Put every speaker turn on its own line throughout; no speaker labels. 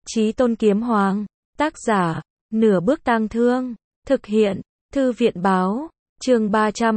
Chí Tôn Kiếm Hoàng, tác giả, Nửa Bước Tang Thương, thực hiện, Thư viện Báo, chương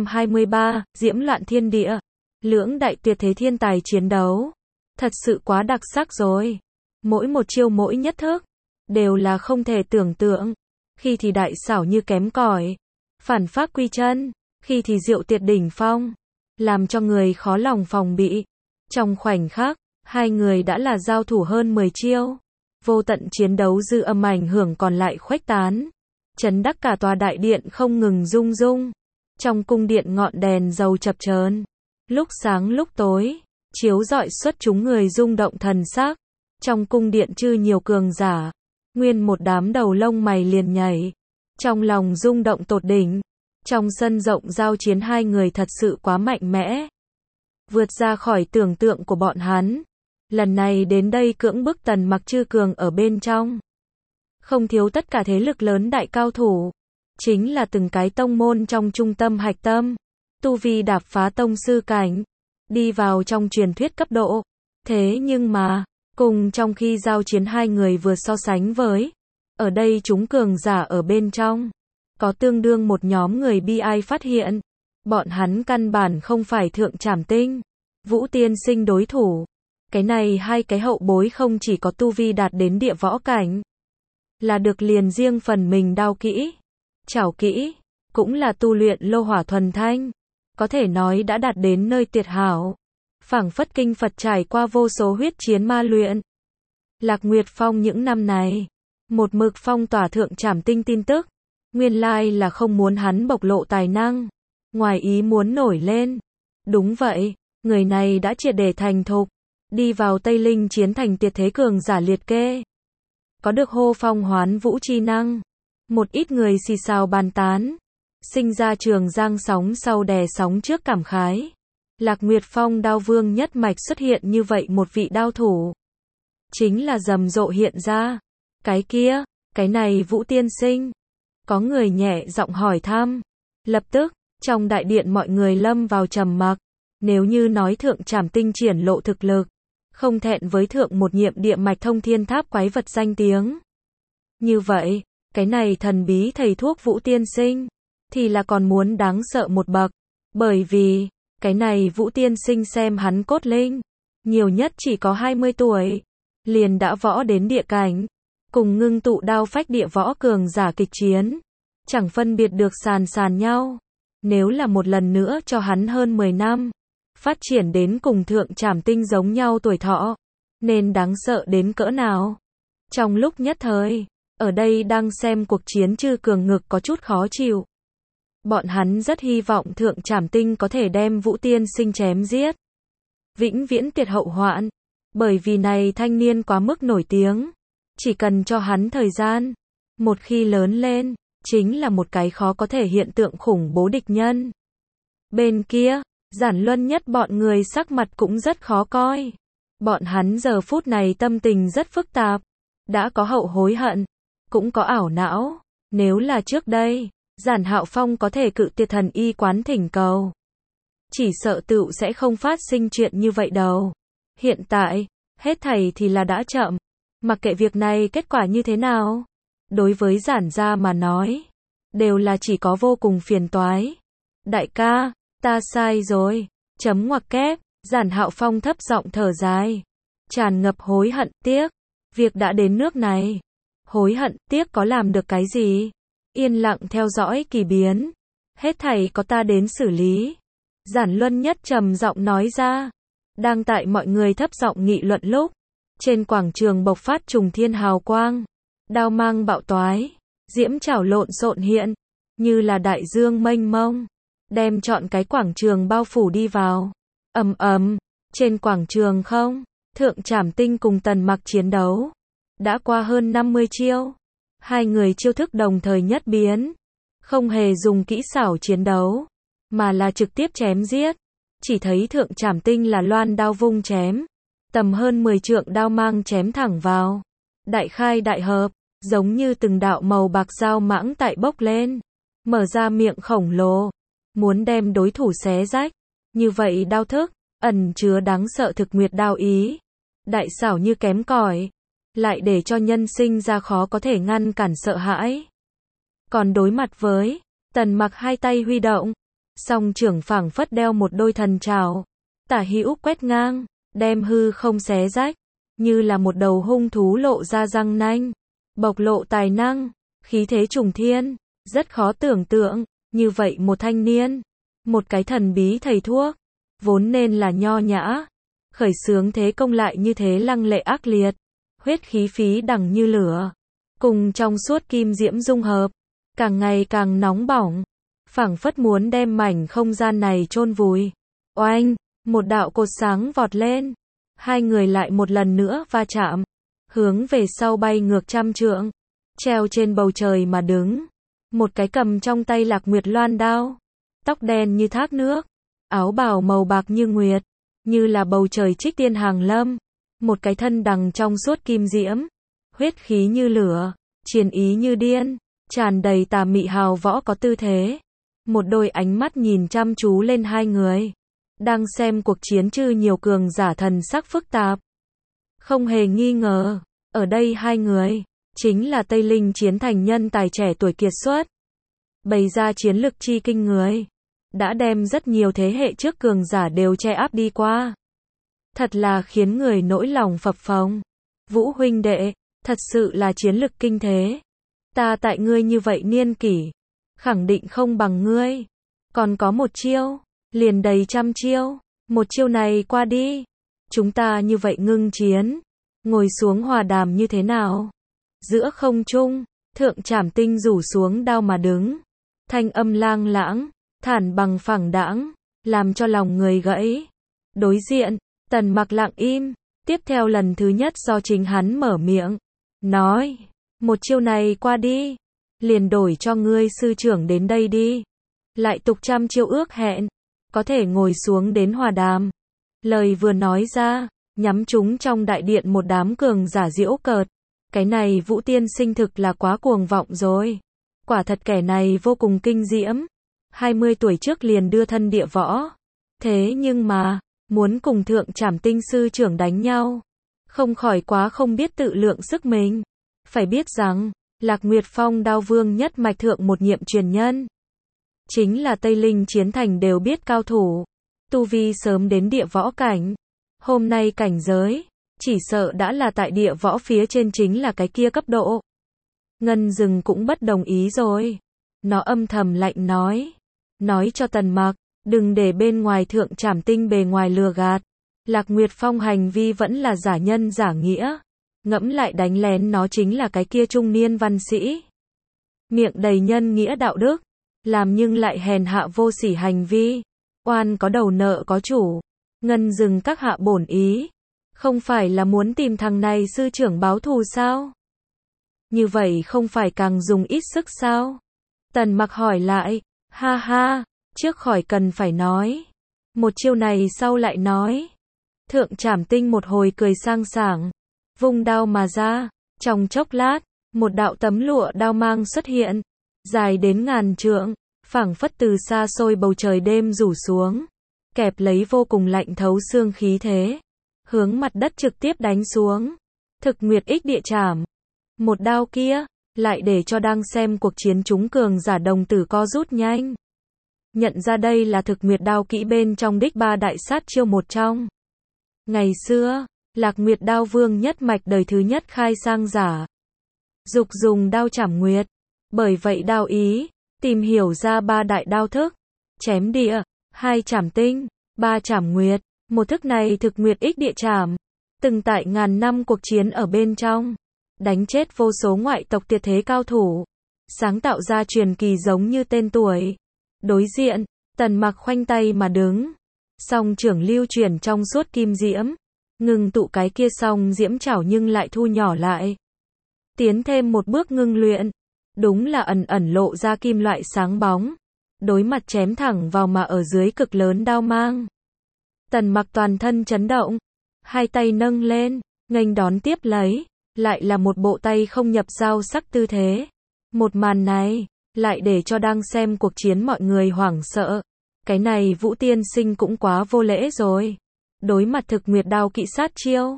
323, Diễm Loạn Thiên Địa, lưỡng đại tuyệt thế thiên tài chiến đấu. Thật sự quá đặc sắc rồi. Mỗi một chiêu mỗi nhất thức, đều là không thể tưởng tượng. Khi thì đại xảo như kém cỏi, phản phác quy chân, khi thì diệu tuyệt đỉnh phong, làm cho người khó lòng phòng bị. Trong khoảnh khắc, hai người đã là giao thủ hơn 10 chiêu. Vô tận chiến đấu dư âm ảnh hưởng còn lại khuếch tán, chấn đắc cả tòa đại điện không ngừng rung rung. Trong cung điện ngọn đèn dầu chập chờn, lúc sáng lúc tối, chiếu rọi xuất chúng người rung động thần sắc. Trong cung điện chư nhiều cường giả, nguyên một đám đầu lông mày liền nhảy, trong lòng rung động tột đỉnh. Trong sân rộng giao chiến hai người thật sự quá mạnh mẽ, vượt ra khỏi tưởng tượng của bọn hắn. Lần này đến đây cưỡng bức Tần Mặc Trư cường ở bên trong. Không thiếu tất cả thế lực lớn đại cao thủ, chính là từng cái tông môn trong trung tâm hạch tâm, tu vi đạp phá tông sư cảnh, đi vào trong truyền thuyết cấp độ. Thế nhưng mà, cùng trong khi giao chiến hai người vừa so sánh với, ở đây chúng cường giả ở bên trong, có tương đương một nhóm người bi ai phát hiện, bọn hắn căn bản không phải Thượng Trảm Tinh, Vũ Tiên Sinh đối thủ. Cái này hai cái hậu bối không chỉ có tu vi đạt đến địa võ cảnh, là được liền riêng phần mình đao kỹ, chảo kỹ, cũng là tu luyện lô hỏa thuần thanh, có thể nói đã đạt đến nơi tuyệt hảo, phảng phất kinh Phật trải qua vô số huyết chiến ma luyện. Lạc Nguyệt Phong những năm này, một mực phong tỏa Thượng Trảm Tinh tin tức, nguyên lai là không muốn hắn bộc lộ tài năng, ngoài ý muốn nổi lên. Đúng vậy, người này đã triệt để thành thục, đi vào Tây Linh chiến thành tuyệt thế cường giả liệt kê, có được hô phong hoán vũ chi năng. Một ít người xì xào bàn tán, sinh ra trường giang sóng sau đè sóng trước cảm khái. Lạc Nguyệt Phong đao vương nhất mạch xuất hiện như vậy một vị đao thủ, chính là rầm rộ hiện ra. Cái này Vũ Tiên Sinh. Có người nhẹ giọng hỏi thăm. Lập tức, trong đại điện mọi người lâm vào trầm mặc. Nếu như nói Thượng Trảm Tinh triển lộ thực lực, không thẹn với thượng một nhiệm địa mạch thông thiên tháp quái vật danh tiếng, như vậy, cái này thần bí thầy thuốc Vũ Tiên Sinh, thì là còn muốn đáng sợ một bậc. Bởi vì, cái này Vũ Tiên Sinh xem hắn cốt linh, nhiều nhất chỉ có 20 tuổi, liền đã võ đến địa cảnh, cùng ngưng tụ đao phách địa võ cường giả kịch chiến, chẳng phân biệt được sàn nhau. Nếu là một lần nữa cho hắn hơn 10 năm, phát triển đến cùng Thượng Trảm Tinh giống nhau tuổi thọ, nên đáng sợ đến cỡ nào. Trong lúc nhất thời, ở đây đang xem cuộc chiến chư cường ngực có chút khó chịu. Bọn hắn rất hy vọng Thượng Trảm Tinh có thể đem Vũ Tiên Sinh chém giết, vĩnh viễn tuyệt hậu hoạn. Bởi vì này thanh niên quá mức nổi tiếng, chỉ cần cho hắn thời gian, một khi lớn lên, chính là một cái khó có thể hiện tượng khủng bố địch nhân. Bên kia, Giản Luân Nhất bọn người sắc mặt cũng rất khó coi. Bọn hắn giờ phút này tâm tình rất phức tạp, đã có hậu hối hận, cũng có ảo não. Nếu là trước đây, Giản Hạo Phong có thể cự tuyệt thần y quán thỉnh cầu, chỉ sợ tựu sẽ không phát sinh chuyện như vậy đâu. Hiện tại, hết thảy thì là đã chậm. Mặc kệ việc này kết quả như thế nào, đối với Giản gia mà nói, đều là chỉ có vô cùng phiền toái. Đại ca, ta sai rồi. Chấm ngoặc kép, Giản Hạo Phong thấp giọng thở dài, tràn ngập hối hận tiếc. Việc đã đến nước này, hối hận tiếc có làm được cái gì? Yên lặng theo dõi kỳ biến, hết thảy có ta đến xử lý. Giản Luân Nhất trầm giọng nói ra. Đang tại mọi người thấp giọng nghị luận lúc, trên quảng trường bộc phát trùng thiên hào quang, đao mang bạo toái, diễm chảo lộn xộn hiện, như là đại dương mênh mông, đem trọn cái quảng trường bao phủ đi vào. Ầm ầm, trên quảng trường không, Thượng Trảm Tinh cùng Tần Mặc chiến đấu, đã qua hơn 50 chiêu. Hai người chiêu thức đồng thời nhất biến, không hề dùng kỹ xảo chiến đấu, mà là trực tiếp chém giết. Chỉ thấy Thượng Trảm Tinh là loan đao vung chém, tầm hơn 10 trượng đao mang chém thẳng vào, đại khai đại hợp, giống như từng đạo màu bạc dao mãng tại bốc lên, mở ra miệng khổng lồ, muốn đem đối thủ xé rách. Như vậy đao thức, ẩn chứa đáng sợ thực nguyệt đao ý, đại xảo như kém cỏi, lại để cho nhân sinh ra khó có thể ngăn cản sợ hãi. Còn đối mặt với Tần Mặc hai tay huy động, song trưởng phảng phất đeo một đôi thần trảo, tả hữu quét ngang, đem hư không xé rách, như là một đầu hung thú lộ ra răng nanh, bộc lộ tài năng, khí thế trùng thiên, rất khó tưởng tượng, như vậy một thanh niên, một cái thần bí thầy thuốc, vốn nên là nho nhã, khởi xướng thế công lại như thế lăng lệ ác liệt, huyết khí phí đằng như lửa, cùng trong suốt kim diễm dung hợp, càng ngày càng nóng bỏng, phảng phất muốn đem mảnh không gian này chôn vùi. Oanh, một đạo cột sáng vọt lên, hai người lại một lần nữa va chạm, hướng về sau bay ngược trăm trượng, treo trên bầu trời mà đứng, một cái cầm trong tay Lạc Nguyệt loan đao, tóc đen như thác nước, áo bào màu bạc như nguyệt, như là bầu trời trích tiên hàng lâm, một cái thân đằng trong suốt kim diễm, huyết khí như lửa, chiến ý như điên, tràn đầy tà mị hào võ có tư thế. Một đôi ánh mắt nhìn chăm chú lên hai người, đang xem cuộc chiến chư nhiều cường giả thần sắc phức tạp. Không hề nghi ngờ, ở đây hai người, chính là Tây Linh chiến thành nhân tài trẻ tuổi kiệt xuất. Bày ra chiến lực chi kinh người, đã đem rất nhiều thế hệ trước cường giả đều che áp đi qua. Thật là khiến người nỗi lòng phập phồng. Vũ huynh đệ, thật sự là chiến lực kinh thế. Ta tại ngươi như vậy niên kỷ, khẳng định không bằng ngươi. Còn có một chiêu, liền đầy trăm chiêu, một chiêu này qua đi, chúng ta như vậy ngưng chiến, ngồi xuống hòa đàm như thế nào? Giữa không trung, Thượng Trảm Tinh rủ xuống đao mà đứng, thanh âm lang lãng, thản bằng phẳng đãng, làm cho lòng người gãy. Đối diện, Tần Mặc lặng im, tiếp theo lần thứ nhất do chính hắn mở miệng, nói, một chiêu này qua đi, liền đổi cho ngươi sư trưởng đến đây đi. Lại tục trăm chiêu ước hẹn, có thể ngồi xuống đến hòa đàm. Lời vừa nói ra, nhắm chúng trong đại điện một đám cường giả giễu cợt. Cái này Vũ tiên sinh thực là quá cuồng vọng rồi. Quả thật kẻ này vô cùng kinh diễm. 20 tuổi trước liền đưa thân địa võ. Thế nhưng mà, muốn cùng Thượng Trảm Tinh sư trưởng đánh nhau, không khỏi quá không biết tự lượng sức mình. Phải biết rằng, Lạc Nguyệt Phong Đao Vương nhất mạch thượng một nhiệm truyền nhân, chính là Tây Linh chiến thành đều biết cao thủ, tu vi sớm đến địa võ cảnh. Hôm nay cảnh giới, chỉ sợ đã là tại địa võ phía trên, chính là cái kia cấp độ. Ngân Dừng cũng bất đồng ý rồi. Nó âm thầm lạnh nói cho Tần Mặc, đừng để bên ngoài Thượng Trảm Tinh bề ngoài lừa gạt. Lạc Nguyệt Phong hành vi vẫn là giả nhân giả nghĩa. Ngẫm lại đánh lén nó chính là cái kia trung niên văn sĩ. Miệng đầy nhân nghĩa đạo đức, làm nhưng lại hèn hạ vô sỉ hành vi. Oan có đầu nợ có chủ. Ngân Dừng các hạ bổn ý, không phải là muốn tìm thằng này sư trưởng báo thù sao? Như vậy không phải càng dùng ít sức sao? Tần Mặc hỏi lại, ha ha, trước khỏi cần phải nói. Một chiêu này sau lại nói. Thượng Trảm Tinh một hồi cười sang sảng, vung đao mà ra, trong chốc lát, một đạo tấm lụa đao mang xuất hiện, dài đến ngàn trượng, phảng phất từ xa xôi bầu trời đêm rủ xuống, kẹp lấy vô cùng lạnh thấu xương khí thế, hướng mặt đất trực tiếp đánh xuống. Thực Nguyệt Ích Địa Trảm. Một đao kia, lại để cho đang xem cuộc chiến chúng cường giả đồng tử co rút nhanh. Nhận ra đây là Thực Nguyệt đao kỹ bên trong đích ba đại sát chiêu một trong. Ngày xưa, Lạc Nguyệt Đao Vương nhất mạch đời thứ nhất khai sang giả, dục dùng đao chảm nguyệt. Bởi vậy đao ý, tìm hiểu ra ba đại đao thức, chém địa, 2 chảm tinh, 3 chảm nguyệt. Một thức này Thực Nguyệt Ích Địa Trảm, từng tại ngàn năm cuộc chiến ở bên trong, đánh chết vô số ngoại tộc tuyệt thế cao thủ, sáng tạo ra truyền kỳ giống như tên tuổi. Đối diện, Tần Mặc khoanh tay mà đứng, song trưởng lưu chuyển trong suốt kim diễm, ngừng tụ cái kia song diễm chảo nhưng lại thu nhỏ lại, tiến thêm một bước ngưng luyện, đúng là ẩn ẩn lộ ra kim loại sáng bóng, đối mặt chém thẳng vào mà ở dưới cực lớn đao mang. Tần Mặc toàn thân chấn động, hai tay nâng lên, nghênh đón tiếp lấy, lại là một bộ tay không nhập dao sắc tư thế. Một màn này, lại để cho đang xem cuộc chiến mọi người hoảng sợ. Cái này Vũ tiên sinh cũng quá vô lễ rồi. Đối mặt Thực Nguyệt đao kỵ sát chiêu,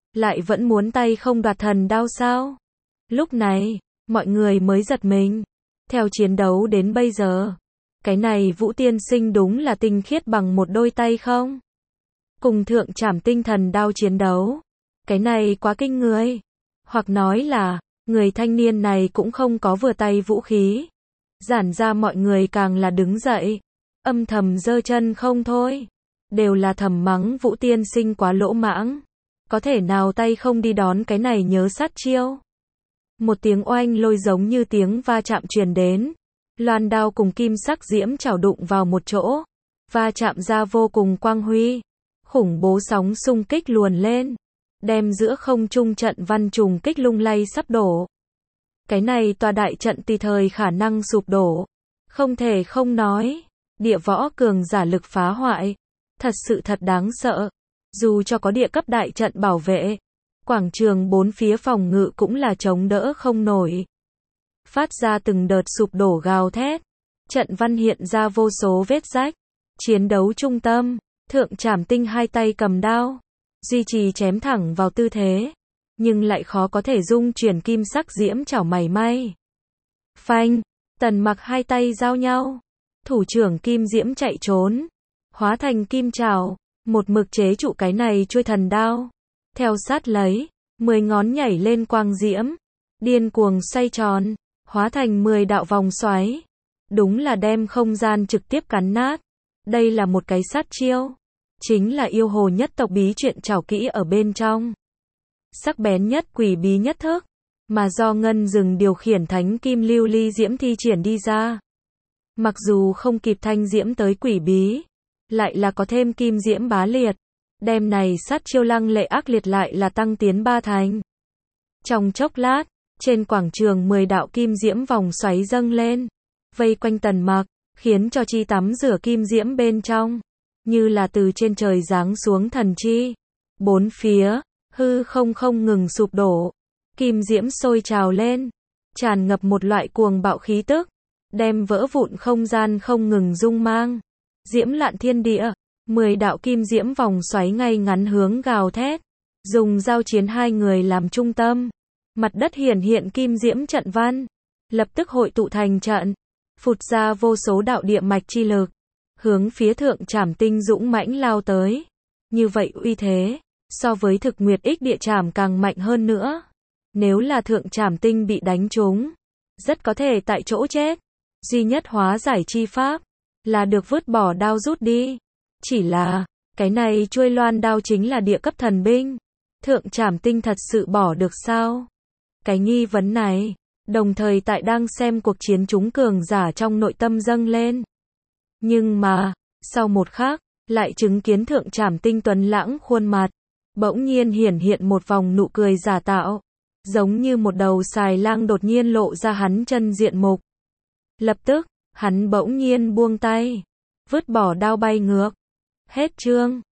lại vẫn muốn tay không đoạt thần đao sao? Lúc này, mọi người mới giật mình. Theo chiến đấu đến bây giờ, cái này Vũ tiên sinh đúng là tinh khiết bằng một đôi tay không? Cùng thượng trảm tinh thần đao chiến đấu. Cái này quá kinh người. Hoặc nói là, người thanh niên này cũng không có vừa tay vũ khí. Giản ra mọi người càng là đứng dậy. Âm thầm giơ chân không thôi. Đều là thầm mắng Vũ tiên sinh quá lỗ mãng. Có thể nào tay không đi đón cái này nhớ sát chiêu. Một tiếng oanh lôi giống như tiếng va chạm truyền đến. Loan đao cùng kim sắc diễm chảo đụng vào một chỗ. Va chạm ra vô cùng quang huy. Khủng bố sóng xung kích luồn lên. Đem giữa không trung trận văn trùng kích lung lay sắp đổ. Cái này tòa đại trận tùy thời khả năng sụp đổ. Không thể không nói. Địa võ cường giả lực phá hoại. Thật sự thật đáng sợ. Dù cho có địa cấp đại trận bảo vệ. Quảng trường bốn phía phòng ngự cũng là chống đỡ không nổi. Phát ra từng đợt sụp đổ gào thét. Trận văn hiện ra vô số vết rách. Chiến đấu trung tâm. Thượng trảm tinh hai tay cầm đao. Duy trì chém thẳng vào tư thế. Nhưng lại khó có thể dung chuyển kim sắc diễm chảo mảy may. Phanh. Tần Mặc hai tay giao nhau. Thủ trưởng kim diễm chạy trốn. Hóa thành kim chảo. Một mực chế trụ cái này chuôi thần đao. Theo sát lấy. 10 ngón nhảy lên quang diễm. Điên cuồng xoay tròn. Hóa thành 10 đạo vòng xoáy. Đúng là đem không gian trực tiếp cắn nát. Đây là một cái sát chiêu. Chính là yêu hồ nhất tộc bí truyện trảo kỹ ở bên trong. Sắc bén nhất quỷ bí nhất thức. Mà do ngân rừng điều khiển thánh kim lưu ly diễm thi triển đi ra. Mặc dù không kịp thanh diễm tới quỷ bí. Lại là có thêm kim diễm bá liệt. Đem này sát chiêu lăng lệ ác liệt lại là tăng tiến 3 thành. Trong chốc lát, trên quảng trường 10 đạo kim diễm vòng xoáy dâng lên. Vây quanh Tần Mặc, khiến cho chi tắm rửa kim diễm bên trong. Như là từ trên trời giáng xuống thần chi. Bốn phía, hư không ngừng sụp đổ. Kim diễm sôi trào lên. Tràn ngập một loại cuồng bạo khí tức. Đem vỡ vụn không gian không ngừng rung mang. Diễm lạn thiên địa. 10 đạo kim diễm vòng xoáy ngay ngắn hướng gào thét. Dùng giao chiến hai người làm trung tâm. Mặt đất hiển hiện kim diễm trận văn. Lập tức hội tụ thành trận. Phụt ra vô số đạo địa mạch chi lực. Hướng phía thượng trảm tinh dũng mãnh lao tới. Như vậy uy thế. So với thực nguyệt ích địa trảm càng mạnh hơn nữa. Nếu là thượng trảm tinh bị đánh trúng. Rất có thể tại chỗ chết. Duy nhất hóa giải chi pháp. Là được vứt bỏ đao rút đi. Chỉ là, cái này chuôi loan đao chính là địa cấp thần binh. Thượng trảm tinh thật sự bỏ được sao? Cái nghi vấn này, đồng thời tại đang xem cuộc chiến chúng cường giả trong nội tâm dâng lên. Nhưng mà, sau một khắc, lại chứng kiến thượng trảm tinh tuấn lãng khuôn mặt. Bỗng nhiên hiển hiện một vòng nụ cười giả tạo. Giống như một đầu xài lang đột nhiên lộ ra hắn chân diện mục. Lập tức, hắn bỗng nhiên buông tay. Vứt bỏ đao bay ngược. Hết chương.